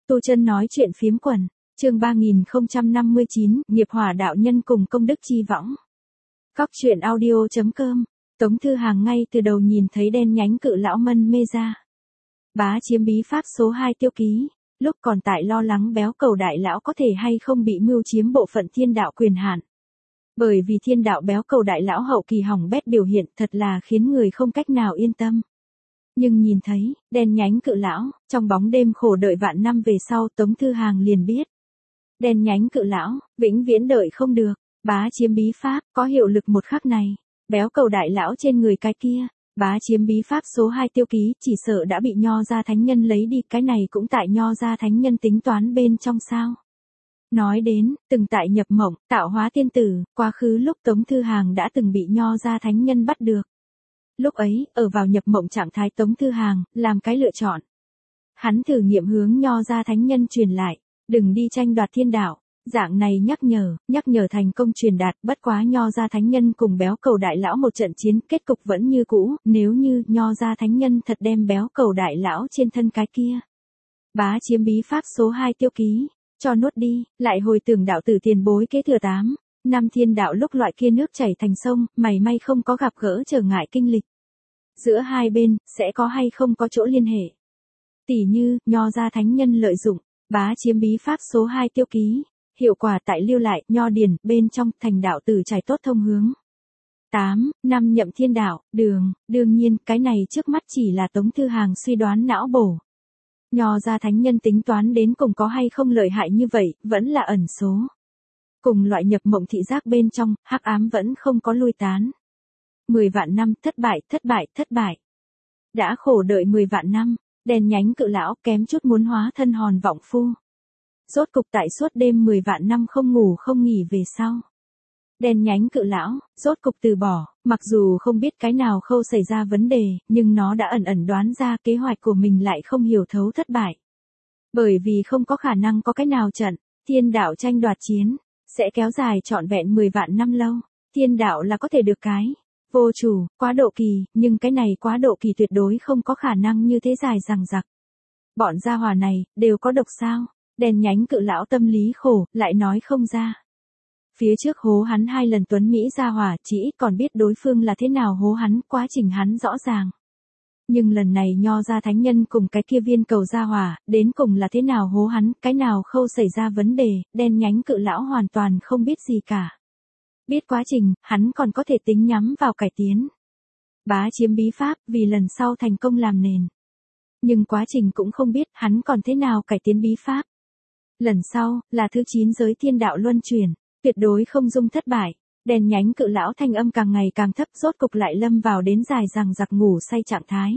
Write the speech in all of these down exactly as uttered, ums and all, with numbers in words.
Tu chân nói chuyện phiếm quần, chương ba nghìn không trăm năm mươi chín, nghiệp hỏa đạo nhân cùng công đức chi võng. Cóc truyện audio.com, Tống Thư Hàng ngay từ đầu nhìn thấy đen nhánh cự lão mân mê ra. Bá chiếm bí pháp số hai tiêu ký, lúc còn tại lo lắng béo cầu đại lão có thể hay không bị mưu chiếm bộ phận thiên đạo quyền hạn. Bởi vì thiên đạo béo cầu đại lão hậu kỳ hỏng bét biểu hiện thật là khiến người không cách nào yên tâm. Nhưng nhìn thấy, đen nhánh cự lão, trong bóng đêm khổ đợi vạn năm về sau Tống Thư Hàng liền biết. Đen nhánh cự lão, vĩnh viễn đợi không được, bá chiếm bí pháp, có hiệu lực một khắc này, béo cầu đại lão trên người cái kia, bá chiếm bí pháp số hai tiêu ký chỉ sợ đã bị Nho gia thánh nhân lấy đi, cái này cũng tại Nho gia thánh nhân tính toán bên trong sao. Nói đến, từng tại nhập mộng, tạo hóa tiên tử, quá khứ lúc Tống Thư Hàng đã từng bị Nho gia thánh nhân bắt được. Lúc ấy, ở vào nhập mộng trạng thái Tống Thư Hàng, làm cái lựa chọn. Hắn thử nghiệm hướng Nho gia thánh nhân truyền lại, đừng đi tranh đoạt thiên đạo, dạng này nhắc nhở, nhắc nhở thành công truyền đạt, bất quá Nho gia thánh nhân cùng béo cầu đại lão một trận chiến, kết cục vẫn như cũ, nếu như Nho gia thánh nhân thật đem béo cầu đại lão trên thân cái kia. Bá chiếm bí pháp số hai tiêu ký, cho nuốt đi, lại hồi tưởng đạo tử tiền bối kế thừa tám. Năm thiên đạo lúc loại kia nước chảy thành sông, mảy may không có gặp gỡ trở ngại kinh lịch. Giữa hai bên, sẽ có hay không có chỗ liên hệ. Tỷ như, Nho gia thánh nhân lợi dụng, bá chiếm bí pháp số hai tiêu ký, hiệu quả tại lưu lại, Nho điển, bên trong, thành đạo tử trải tốt thông hướng. tám. Năm nhậm thiên đạo, đường, đương nhiên, cái này trước mắt chỉ là Tống Thư Hàng suy đoán não bổ. Nho gia thánh nhân tính toán đến cùng có hay không lợi hại như vậy, vẫn là ẩn số. Cùng loại nhập mộng thị giác bên trong, hắc ám vẫn không có lui tán. Mười vạn năm, thất bại, thất bại, thất bại. Đã khổ đợi mười vạn năm, đen nhánh cự lão kém chút muốn hóa thân hòn vọng phu. Rốt cục tại suốt đêm mười vạn năm không ngủ không nghỉ về sau. Đen nhánh cự lão, rốt cục từ bỏ, mặc dù không biết cái nào khâu xảy ra vấn đề, nhưng nó đã ẩn ẩn đoán ra kế hoạch của mình lại không hiểu thấu thất bại. Bởi vì không có khả năng có cái nào trận, thiên đạo tranh đoạt chiến, sẽ kéo dài trọn vẹn mười vạn năm lâu. Thiên đạo là có thể được cái vô chủ, quá độ kỳ, nhưng cái này quá độ kỳ tuyệt đối không có khả năng như thế dài dằng dặc. Bọn gia hỏa này, đều có độc sao? Đen nhánh cự lão tâm lý khổ, lại nói không ra. Phía trước hố hắn hai lần tuấn Mỹ gia hỏa, chỉ ít còn biết đối phương là thế nào hố hắn, quá trình hắn rõ ràng. Nhưng lần này Nho gia thánh nhân cùng cái kia viên cầu gia hỏa, đến cùng là thế nào hố hắn, cái nào khâu xảy ra vấn đề, đen nhánh cự lão hoàn toàn không biết gì cả. Biết quá trình, hắn còn có thể tính nhắm vào cải tiến. Bá chiếm bí pháp, vì lần sau thành công làm nền. Nhưng quá trình cũng không biết, hắn còn thế nào cải tiến bí pháp. Lần sau, là thứ chín giới thiên đạo luân chuyển, tuyệt đối không dung thất bại. Đèn nhánh cự lão thanh âm càng ngày càng thấp, rốt cục lại lâm vào đến dài dằng dặc ngủ say trạng thái.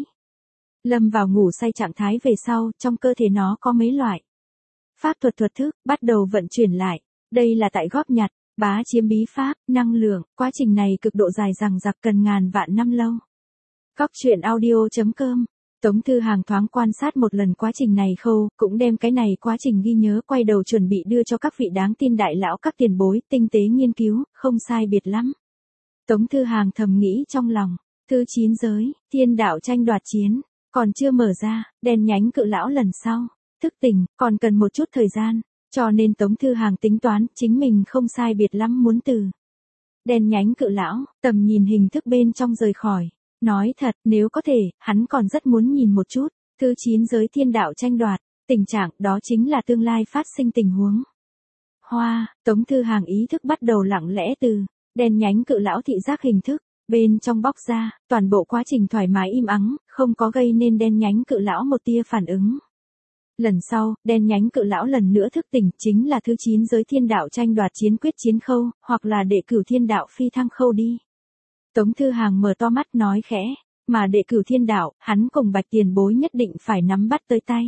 Lâm vào ngủ say trạng thái về sau, trong cơ thể nó có mấy loại pháp thuật thuật thức, bắt đầu vận chuyển lại. Đây là tại góp nhặt, bá chiếm bí pháp, năng lượng, quá trình này cực độ dài dằng dặc cần ngàn vạn năm lâu. Cóc truyện audio.com, Tống Thư Hàng thoáng quan sát một lần quá trình này khâu, cũng đem cái này quá trình ghi nhớ, quay đầu chuẩn bị đưa cho các vị đáng tin đại lão các tiền bối, tinh tế nghiên cứu, không sai biệt lắm. Tống Thư Hàng thầm nghĩ trong lòng, thứ chín giới, thiên đạo tranh đoạt chiến, còn chưa mở ra, đen nhánh cự lão lần sau, thức tỉnh, còn cần một chút thời gian, cho nên Tống Thư Hàng tính toán, chính mình không sai biệt lắm muốn từ đen nhánh cự lão, tầm nhìn hình thức bên trong rời khỏi. Nói thật, nếu có thể, hắn còn rất muốn nhìn một chút, thứ chín giới thiên đạo tranh đoạt, tình trạng đó chính là tương lai phát sinh tình huống. Hoa, Tống Thư Hàng ý thức bắt đầu lặng lẽ từ đen nhánh cự lão thị giác hình thức, bên trong bóc ra, toàn bộ quá trình thoải mái im ắng, không có gây nên đen nhánh cự lão một tia phản ứng. Lần sau, đen nhánh cự lão lần nữa thức tỉnh, chính là thứ chín giới thiên đạo tranh đoạt chiến quyết chiến khâu, hoặc là đệ cửu thiên đạo phi thăng khâu đi. Tống Thư Hàng mở to mắt nói khẽ, mà đệ cửu thiên đạo, hắn cùng Bạch tiền bối nhất định phải nắm bắt tới tay.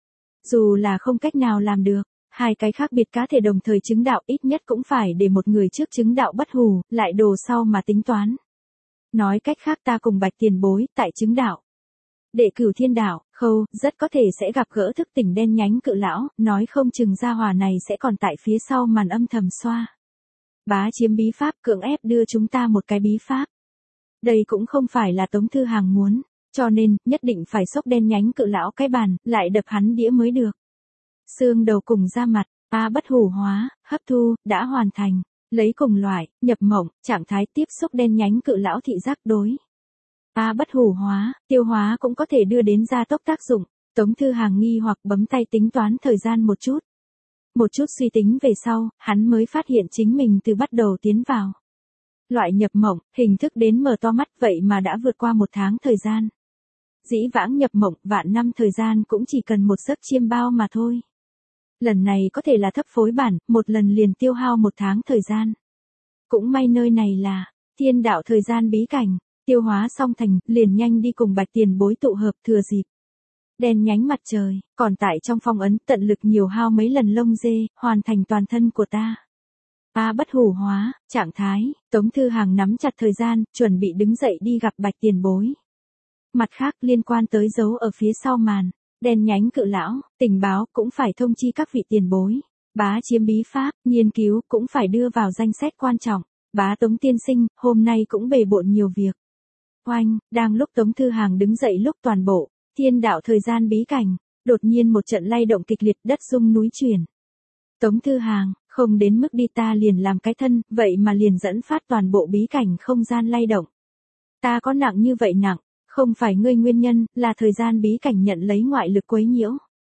Dù là không cách nào làm được, hai cái khác biệt cá thể đồng thời chứng đạo ít nhất cũng phải để một người trước chứng đạo bất hủ, lại đồ sau mà tính toán. Nói cách khác ta cùng Bạch tiền bối, tại chứng đạo. Đệ cửu thiên đạo, khâu, rất có thể sẽ gặp gỡ thức tỉnh đen nhánh cự lão, nói không chừng gia hỏa này sẽ còn tại phía sau màn âm thầm xoa. Bá chiếm bí pháp cưỡng ép đưa chúng ta một cái bí pháp. Đây cũng không phải là Tống Thư Hàng muốn, cho nên, nhất định phải xốc đen nhánh cự lão cái bàn, lại đập hắn đĩa mới được. Xương đầu cùng da mặt, A bất hủ hóa, hấp thu, đã hoàn thành. Lấy cùng loại, nhập mộng, trạng thái tiếp xúc đen nhánh cự lão thị giác đối. A bất hủ hóa, tiêu hóa cũng có thể đưa đến gia tốc tác dụng. Tống Thư Hàng nghi hoặc bấm tay tính toán thời gian một chút. Một chút suy tính về sau, hắn mới phát hiện chính mình từ bắt đầu tiến vào. Loại nhập mộng, hình thức đến mở to mắt vậy mà đã vượt qua một tháng thời gian. Dĩ vãng nhập mộng vạn năm thời gian cũng chỉ cần một giấc chiêm bao mà thôi. Lần này có thể là thấp phối bản, một lần liền tiêu hao một tháng thời gian. Cũng may nơi này là thiên đạo thời gian bí cảnh, tiêu hóa xong thành, liền nhanh đi cùng Bạch Tiền Bối tụ hợp thừa dịp. Đen nhánh mặt trời, còn tại trong phong ấn tận lực nhiều hao mấy lần lông dê, hoàn thành toàn thân của ta. A bất hủ hóa, trạng thái, Tống Thư Hàng nắm chặt thời gian, chuẩn bị đứng dậy đi gặp Bạch Tiền Bối. Mặt khác liên quan tới dấu ở phía sau màn, đen nhánh cự lão, tình báo cũng phải thông chi các vị tiền bối. Bá chiếm bí pháp, nghiên cứu cũng phải đưa vào danh sách quan trọng. Bá Tống tiên sinh, hôm nay cũng bề bộn nhiều việc. Oanh, đang lúc Tống Thư Hàng đứng dậy lúc toàn bộ, thiên đạo thời gian bí cảnh, đột nhiên một trận lay động kịch liệt, đất rung núi chuyển. Tống Thư Hàng, không đến mức đi ta liền làm cái thân, vậy mà liền dẫn phát toàn bộ bí cảnh không gian lay động. Ta có nặng như vậy nặng, không phải ngươi nguyên nhân, là thời gian bí cảnh nhận lấy ngoại lực quấy nhiễu.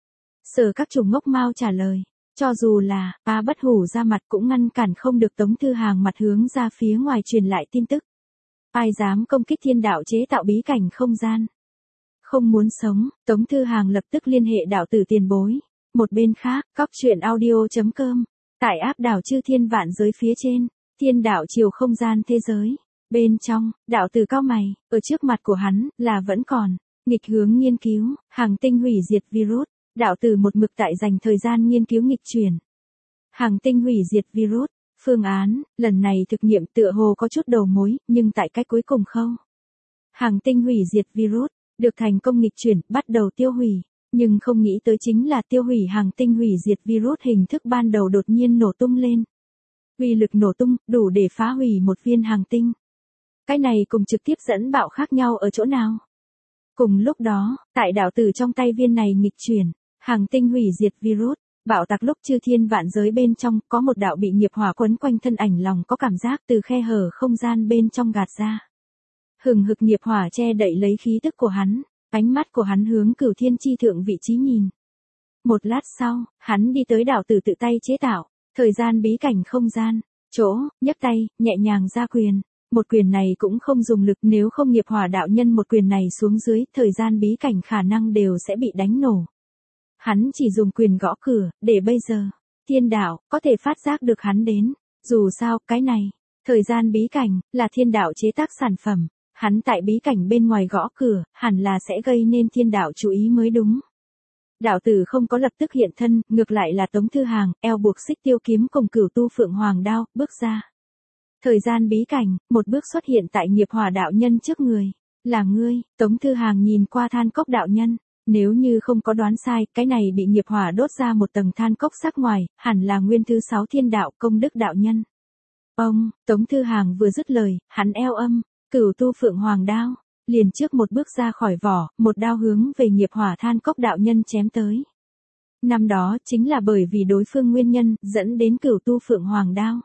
Sở các chủng ngốc mau trả lời, cho dù là, A bất hủ ra mặt cũng ngăn cản không được Tống Thư Hàng mặt hướng ra phía ngoài truyền lại tin tức. Ai dám công kích thiên đạo chế tạo bí cảnh không gian. Không muốn sống, Tống Thư Hàng lập tức liên hệ đạo tử tiền bối. Một bên khác, cóc truyện audio chấm com, tại áp đảo chư thiên vạn giới phía trên, thiên đạo chiều không gian thế giới. Bên trong, đạo tử cao mày, ở trước mặt của hắn, là vẫn còn, nghịch hướng nghiên cứu, hàng tinh hủy diệt virus, đạo tử một mực tại dành thời gian nghiên cứu nghịch chuyển. Hàng tinh hủy diệt virus, phương án, lần này thực nghiệm tựa hồ có chút đầu mối, nhưng tại cách cuối cùng khâu. Hàng tinh hủy diệt virus, được thành công nghịch chuyển, bắt đầu tiêu hủy, nhưng không nghĩ tới chính là tiêu hủy hàng tinh hủy diệt virus hình thức ban đầu đột nhiên nổ tung lên. Uy lực nổ tung, đủ để phá hủy một viên hàng tinh. Cái này cùng trực tiếp dẫn bạo khác nhau ở chỗ nào? Cùng lúc đó, tại đạo tử trong tay viên này nghịch chuyển, hàng tinh hủy diệt virus, bạo tạc lúc chư thiên vạn giới bên trong, có một đạo bị nghiệp hỏa quấn quanh thân ảnh lòng có cảm giác từ khe hở không gian bên trong gạt ra. Hừng hực nghiệp hỏa che đậy lấy khí tức của hắn, ánh mắt của hắn hướng cửu thiên chi thượng vị trí nhìn. Một lát sau, hắn đi tới đạo tử tự tay chế tạo, thời gian bí cảnh không gian, chỗ, nhấc tay, nhẹ nhàng ra quyền. Một quyền này cũng không dùng lực, nếu không nghiệp hỏa đạo nhân một quyền này xuống dưới, thời gian bí cảnh khả năng đều sẽ bị đánh nổ. Hắn chỉ dùng quyền gõ cửa, để bây giờ, thiên đạo, có thể phát giác được hắn đến. Dù sao, cái này, thời gian bí cảnh, là thiên đạo chế tác sản phẩm. Hắn tại bí cảnh bên ngoài gõ cửa, hẳn là sẽ gây nên thiên đạo chú ý mới đúng. Đạo tử không có lập tức hiện thân, ngược lại là Tống Thư Hàng, eo buộc xích tiêu kiếm cùng cửu tu phượng hoàng đao, bước ra. Thời gian bí cảnh, một bước xuất hiện tại nghiệp hỏa đạo nhân trước người. Là ngươi, Tống Thư Hàng nhìn qua than cốc đạo nhân. Nếu như không có đoán sai, cái này bị nghiệp hỏa đốt ra một tầng than cốc sắc ngoài, hẳn là nguyên thứ sáu thiên đạo công đức đạo nhân. Ông, Tống Thư Hàng vừa dứt lời, hắn eo âm, cửu tu phượng hoàng đao, liền trước một bước ra khỏi vỏ, một đao hướng về nghiệp hỏa than cốc đạo nhân chém tới. Năm đó chính là bởi vì đối phương nguyên nhân, dẫn đến cửu tu phượng hoàng đao.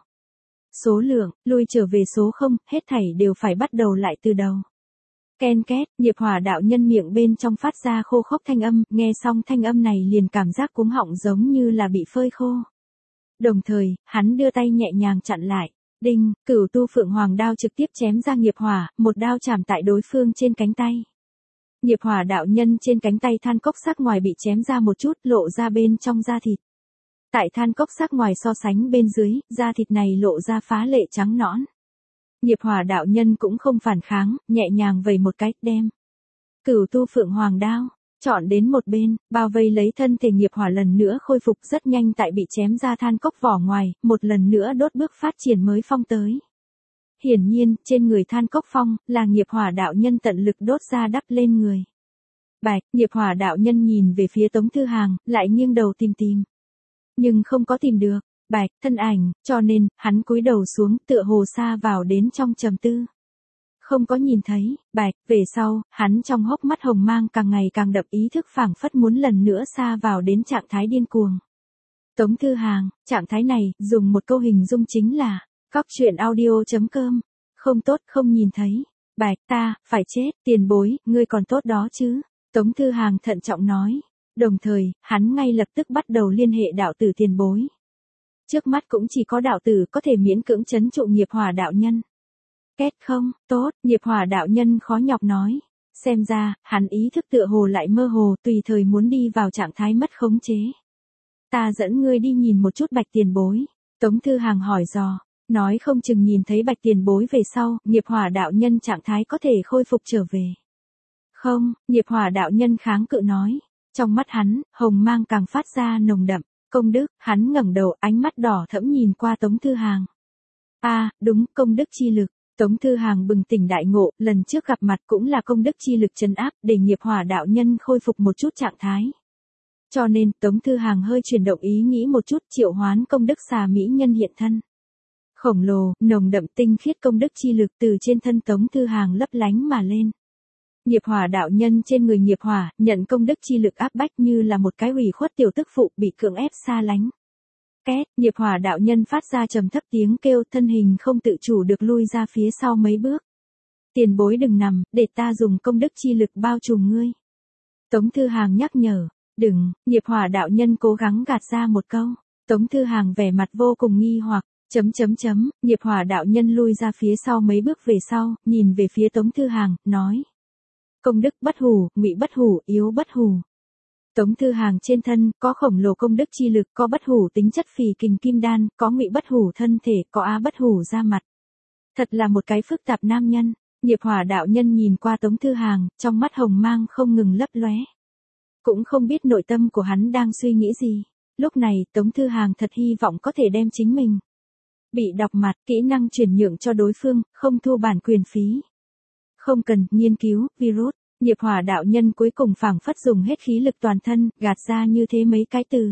Số lượng, lui trở về số không, hết thảy đều phải bắt đầu lại từ đầu. Ken két, nghiệp hỏa đạo nhân miệng bên trong phát ra khô khốc thanh âm, nghe xong thanh âm này liền cảm giác cuống họng giống như là bị phơi khô. Đồng thời, hắn đưa tay nhẹ nhàng chặn lại. Đinh, cửu tu phượng hoàng đao trực tiếp chém ra nghiệp hỏa, một đao chạm tại đối phương trên cánh tay. Nghiệp hỏa đạo nhân trên cánh tay than cốc sắc ngoài bị chém ra một chút, lộ ra bên trong da thịt. Tại than cốc sắc ngoài so sánh bên dưới, da thịt này lộ ra phá lệ trắng nõn. Nghiệp hỏa đạo nhân cũng không phản kháng, nhẹ nhàng vẩy một cái, đem cửu tu phượng hoàng đao chọn đến một bên, bao vây lấy thân thể nghiệp hỏa lần nữa khôi phục rất nhanh tại bị chém ra than cốc vỏ ngoài, một lần nữa đốt bước phát triển mới phong tới. Hiển nhiên, trên người than cốc phong, là nghiệp hỏa đạo nhân tận lực đốt ra đắp lên người. Bạch, nghiệp hỏa đạo nhân nhìn về phía Tống Thư Hàng, lại nghiêng đầu tìm tìm. Nhưng không có tìm được, Bạch, thân ảnh, cho nên, hắn cúi đầu xuống, tựa hồ xa vào đến trong trầm tư. Không có nhìn thấy, bạch, về sau, hắn trong hốc mắt hồng mang càng ngày càng đậm, ý thức phảng phất muốn lần nữa sa vào đến trạng thái điên cuồng. Tống Thư Hàng, trạng thái này, dùng một câu hình dung chính là, cóc truyện audio.com, không tốt, không nhìn thấy, bạch, ta, phải chết, tiền bối, ngươi còn tốt đó chứ, Tống Thư Hàng thận trọng nói, đồng thời, hắn ngay lập tức bắt đầu liên hệ đạo tử tiền bối. Trước mắt cũng chỉ có đạo tử có thể miễn cưỡng trấn trụ nghiệp hỏa đạo nhân. Kết không, tốt, nghiệp hỏa đạo nhân khó nhọc nói. Xem ra, hắn ý thức tựa hồ lại mơ hồ, tùy thời muốn đi vào trạng thái mất khống chế. Ta dẫn ngươi đi nhìn một chút bạch tiền bối. Tống Thư Hàng hỏi dò, nói không chừng nhìn thấy bạch tiền bối về sau, nghiệp hỏa đạo nhân trạng thái có thể khôi phục trở về. Không, nghiệp hỏa đạo nhân kháng cự nói. Trong mắt hắn, hồng mang càng phát ra nồng đậm. Công đức, hắn ngẩng đầu, ánh mắt đỏ thẫm nhìn qua Tống Thư Hàng. A, à, đúng, công đức chi lực. Tống Thư Hàng bừng tỉnh đại ngộ, lần trước gặp mặt cũng là công đức chi lực trấn áp, để nghiệp hỏa đạo nhân khôi phục một chút trạng thái. Cho nên, Tống Thư Hàng hơi chuyển động ý nghĩ một chút, triệu hoán công đức xà mỹ nhân hiện thân. Khổng lồ, nồng đậm tinh khiết công đức chi lực từ trên thân Tống Thư Hàng lấp lánh mà lên. Nghiệp hỏa đạo nhân trên người nghiệp hỏa, nhận công đức chi lực áp bách như là một cái ủy khuất tiểu tức phụ bị cưỡng ép xa lánh. Két, nghiệp hỏa đạo nhân phát ra trầm thấp tiếng kêu, thân hình không tự chủ được lui ra phía sau mấy bước. Tiền bối đừng nằm, để ta dùng công đức chi lực bao trùm ngươi. Tống Thư Hàng nhắc nhở, đừng, nghiệp hỏa đạo nhân cố gắng gạt ra một câu. Tống Thư Hàng vẻ mặt vô cùng nghi hoặc, chấm chấm chấm, nghiệp hỏa đạo nhân lui ra phía sau mấy bước về sau, nhìn về phía Tống Thư Hàng, nói. Công đức bất hủ, ngụy bất hủ, yếu bất hủ. Tống Thư Hàng trên thân, có khổng lồ công đức chi lực, có bất hủ tính chất phì kình kim đan, có ngụy bất hủ thân thể, có á bất hủ da mặt. Thật là một cái phức tạp nam nhân. Nghiệp hỏa đạo nhân nhìn qua Tống Thư Hàng, trong mắt hồng mang không ngừng lấp lóe. Cũng không biết nội tâm của hắn đang suy nghĩ gì. Lúc này, Tống Thư Hàng thật hy vọng có thể đem chính mình bị đọc mặt, kỹ năng chuyển nhượng cho đối phương, không thu bản quyền phí. Không cần, nghiên cứu, virus. Nghiệp hỏa đạo nhân cuối cùng phảng phất dùng hết khí lực toàn thân, gạt ra như thế mấy cái từ.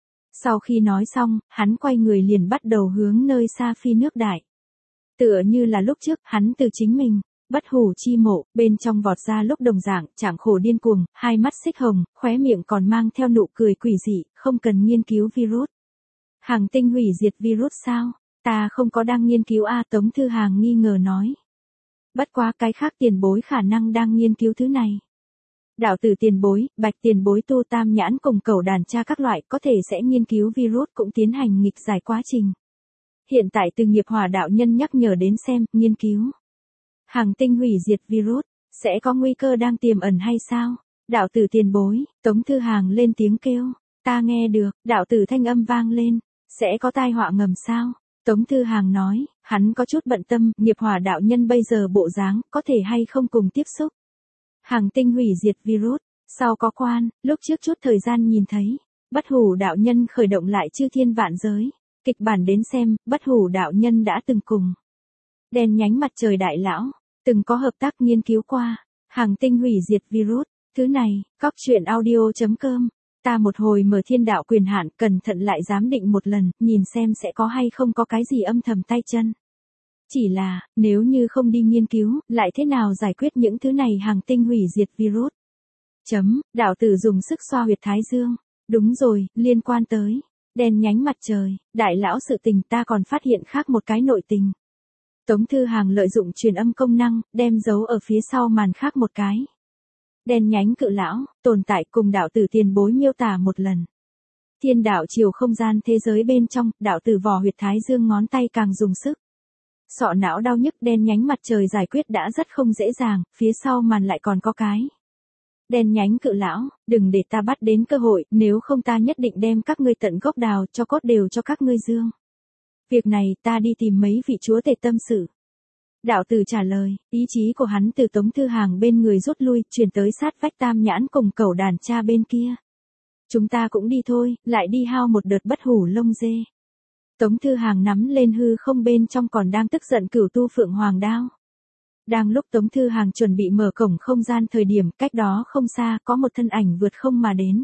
Sau khi nói xong, hắn quay người liền bắt đầu hướng nơi xa phi nước đại. Tựa như là lúc trước, hắn từ chính mình, bất hủ chi mộ, bên trong vọt ra lúc đồng dạng, chẳng khổ điên cuồng, hai mắt xích hồng, khóe miệng còn mang theo nụ cười quỷ dị, không cần nghiên cứu virus. Hàng tinh hủy diệt virus sao? Ta không có đang nghiên cứu a, Tống Thư Hàng nghi ngờ nói. Bất quá cái khác tiền bối khả năng đang nghiên cứu thứ này. Đạo tử tiền bối, bạch tiền bối tu tam nhãn cùng cẩu đàn tra các loại có thể sẽ nghiên cứu virus cũng tiến hành nghịch giải quá trình. Hiện tại từ nghiệp hỏa đạo nhân nhắc nhở đến xem, nghiên cứu. Hàng tinh hủy diệt virus, sẽ có nguy cơ đang tiềm ẩn hay sao? Đạo tử tiền bối, Tống Thư Hàng lên tiếng kêu, ta nghe được, đạo tử thanh âm vang lên, sẽ có tai họa ngầm sao? Tống Thư Hàng nói, hắn có chút bận tâm, nghiệp hỏa đạo nhân bây giờ bộ dáng, có thể hay không cùng tiếp xúc. Hàng tinh hủy diệt virus, sau có quan, lúc trước chút thời gian nhìn thấy, bất hủ đạo nhân khởi động lại chư thiên vạn giới. Kịch bản đến xem, bất hủ đạo nhân đã từng cùng. Đèn nhánh mặt trời đại lão, từng có hợp tác nghiên cứu qua, hàng tinh hủy diệt virus, thứ này, cóc truyện audio.com. Ta một hồi mở thiên đạo quyền hạn, cẩn thận lại giám định một lần, nhìn xem sẽ có hay không có cái gì âm thầm tay chân. Chỉ là, nếu như không đi nghiên cứu, lại thế nào giải quyết những thứ này hàng tinh hủy diệt virus. Chấm, đạo tử dùng sức xoa huyệt thái dương. Đúng rồi, liên quan tới đèn nhánh mặt trời, đại lão sự tình ta còn phát hiện khác một cái nội tình. Tống Thư Hàng lợi dụng truyền âm công năng, đem giấu ở phía sau màn khác một cái. Đèn nhánh cự lão, tồn tại cùng đạo tử tiền bối miêu tả một lần. Thiên đạo chiều không gian thế giới bên trong, đạo tử vò huyệt thái dương ngón tay càng dùng sức. Sọ não đau nhức đèn nhánh mặt trời giải quyết đã rất không dễ dàng, phía sau màn lại còn có cái. Đèn nhánh cự lão, đừng để ta bắt đến cơ hội, nếu không ta nhất định đem các ngươi tận gốc đào cho cốt đều cho các ngươi dương. Việc này ta đi tìm mấy vị chúa tể tâm sự. Đạo tử trả lời, ý chí của hắn từ Tống Thư Hàng bên người rút lui, chuyển tới sát vách tam nhãn cùng cẩu đàn cha bên kia. Chúng ta cũng đi thôi, lại đi hao một đợt bất hủ lông dê. Tống Thư Hàng nắm lên hư không bên trong còn đang tức giận cửu tu phượng hoàng đao. Đang lúc Tống Thư Hàng chuẩn bị mở cổng không gian thời điểm, cách đó không xa có một thân ảnh vượt không mà đến.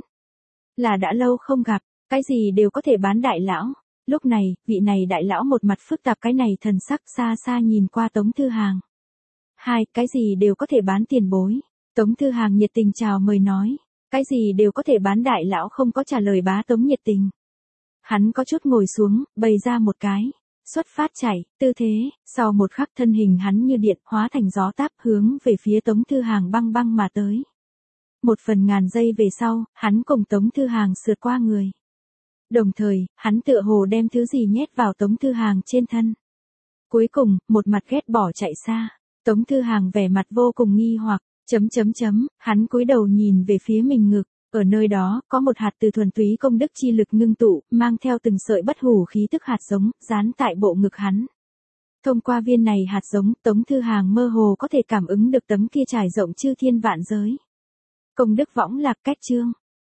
Là đã lâu không gặp, cái gì đều có thể bán đại lão. Lúc này, vị này đại lão một mặt phức tạp cái này thần sắc xa xa nhìn qua Tống Thư Hàng. hai, cái gì đều có thể bán tiền bối. Tống Thư Hàng nhiệt tình chào mời nói. Cái gì đều có thể bán đại lão không có trả lời bá Tống nhiệt tình. Hắn có chút ngồi xuống, bày ra một cái. Xuất phát chạy, tư thế, sau một khắc thân hình hắn như điện hóa thành gió táp hướng về phía Tống Thư Hàng băng băng mà tới. Một phần ngàn giây về sau, hắn cùng Tống Thư Hàng sượt qua người. Đồng thời, hắn tựa hồ đem thứ gì nhét vào Tống Thư Hàng trên thân. Cuối cùng, một mặt ghét bỏ chạy xa. Tống Thư Hàng vẻ mặt vô cùng nghi hoặc, chấm chấm chấm, hắn cúi đầu nhìn về phía mình ngực. Ở nơi đó, có một hạt từ thuần túy công đức chi lực ngưng tụ, mang theo từng sợi bất hủ khí tức hạt giống, dán tại bộ ngực hắn. Thông qua viên này hạt giống, Tống Thư Hàng mơ hồ có thể cảm ứng được tấm kia trải rộng chư thiên vạn giới. Công đức võng lạc cách chương.